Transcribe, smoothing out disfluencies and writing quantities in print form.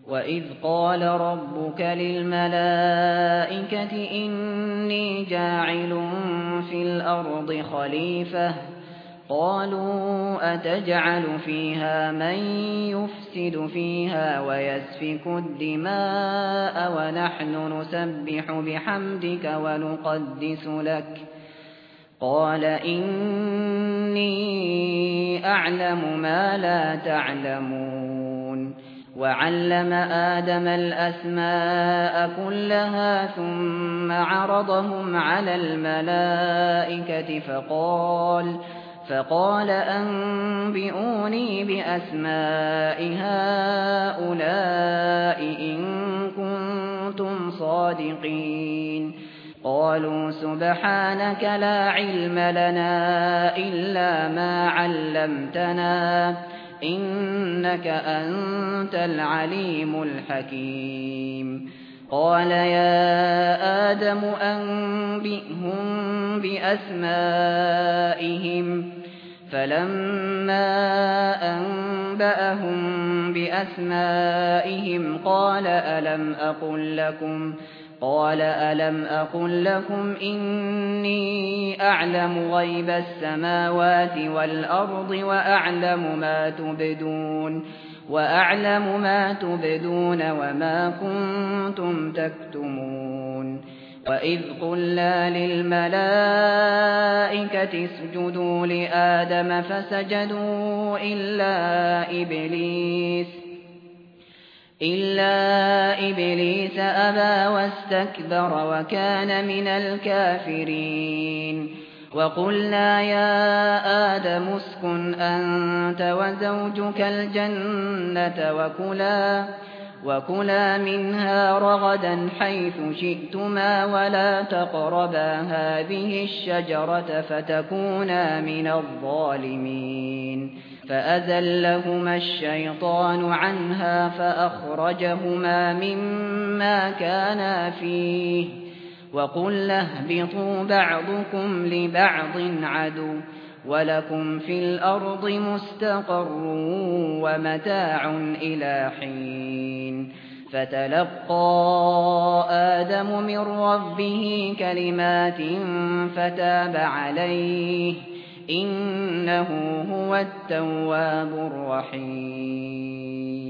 وَإِذْ قَالَ رَبُّكَ لِلْمَلَائِكَةِ إِنِّي جَاعِلٌ فِي الْأَرْضِ خَلِيفَةً قَالُوا أَتَجْعَلُ فِيهَا مَن يُفْسِدُ فِيهَا وَيَسْفِكُ الدِّمَاءَ وَنَحْنُ نُسَبِّحُ بِحَمْدِكَ وَنُقَدِّسُ لَكَ قَالَ إِنِّي أَعْلَمُ مَا لَا تَعْلَمُونَ وَعَلَّمَ آدَمَ الْأَسْمَاءَ كُلَّهَا ثُمَّ عَرَضَهُمْ عَلَى الْمَلَائِكَةِ فقال أنبئوني بأسماء هؤلاء إن كنتم صادقين قالوا سبحانك لا علم لنا إلا ما علمتنا إنك أنت العليم الحكيم قال يا آدم أنبئهم بأسمائهم فلما أنبأهم بأسمائهم قال ألم أقل لكم إني أعلم غيب السماوات والأرض وأعلم ما تبدون وما كنتم تكتمون وَإِذْ قُلْنَا لِلْمَلَائِكَةِ اسْجُدُوا لِآدَمَ فَسَجَدُوا إِلَّا إِبْلِيسَ أَبَى وَاسْتَكْبَرَ وَكَانَ مِنَ الْكَافِرِينَ وَقُلْنَا يَا آدَمُ اسْكُنْ أَنْتَ وَزَوْجُكَ الْجَنَّةَ وَكُلَا مِنْهَا رَغَدًا حَيْثُ شِئْتُمَا وَلَا تَقْرَبَا هَٰذِهِ الشَّجَرَةَ فَتَكُونَا مِنَ الظَّالِمِينَ فَأَزَلَّهُمَا الشَّيْطَانُ عَنْهَا فَأَخْرَجَهُمَا مِمَّا كَانَا فِيهِ وَقُلْنَا اهْبِطُوا بَعْضُكُمْ لِبَعْضٍ عَدُوٌّ وَلَكُمْ فِي الْأَرْضِ مُسْتَقَرٌّ وَمَتَاعٌ إِلَىٰ حِينٍ فَتَلَقَّىٰ آدَمُ مِن رَّبِّهِ كَلِمَاتٍ فَتَابَ عَلَيْهِ إِنَّهُ هُوَ التَّوَّابُ الرَّحِيمُ